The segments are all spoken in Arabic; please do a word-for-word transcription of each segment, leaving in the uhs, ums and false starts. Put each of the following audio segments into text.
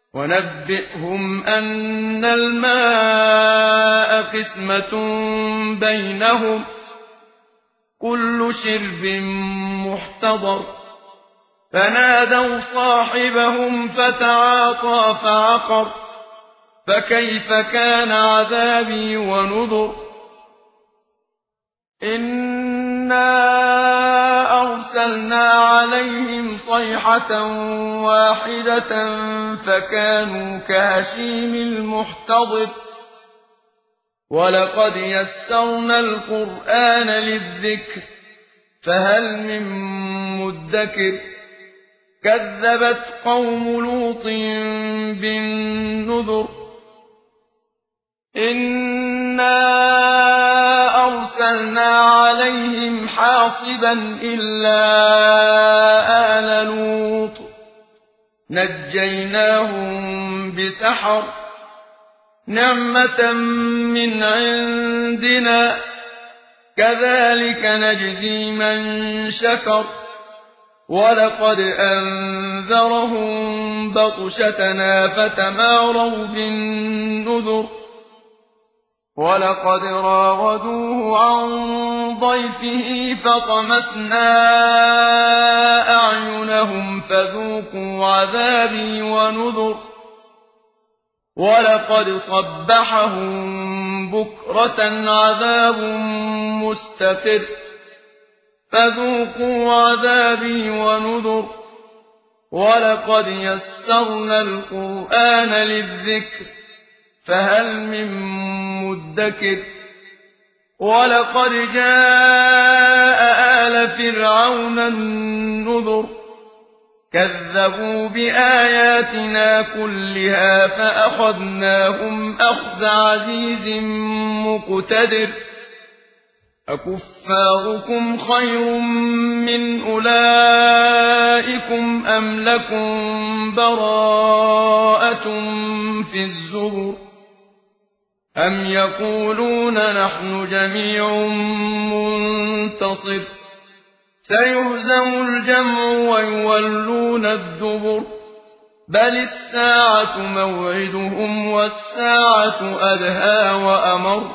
ونبئهم أن الماء قسمة بينهم كل شرب محتضر فنادوا صاحبهم فتعاطى فعقر فكيف كان عذابي ونذر إنا أرسلنا عليهم صيحة واحدة فكانوا كهشيم المحتضر ولقد يسرنا القرآن للذكر فهل من مدكر كذبت قوم لوط بالنذر إنا أرسلنا عليهم حاصبا إلا آل لوط نجيناهم بسحر نعمة من عندنا كذلك نجزي من شكر ولقد أنذرهم بطشتنا فتماروا بالنذر ولقد راودوه عن ضيفه فطمسنا أعينهم فذوقوا عذابي ونذر ولقد صبحهم بكرة عذاب مستقر فذوقوا عذابي ونذر ولقد يسرنا القرآن للذكر فهل من مدكر ولقد جاء آل فرعون النذر كذبوا بآياتنا كلها فأخذناهم أخذ عزيز مقتدر أكفاركم خير من أولئكم أم لكم براءة في الزبر أم يقولون نحن جميع منتصر سيهزم الجمع ويولون الدبر بل الساعة موعدهم والساعة أدهى وأمر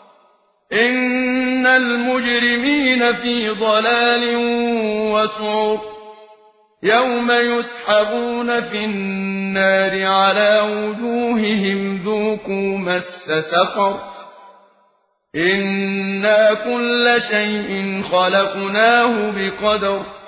إن المجرمين في ضلال وسعر يوم يسحبون في النار على وجوههم ذوقوا مس سقر إنا كل شيء خلقناه بقدر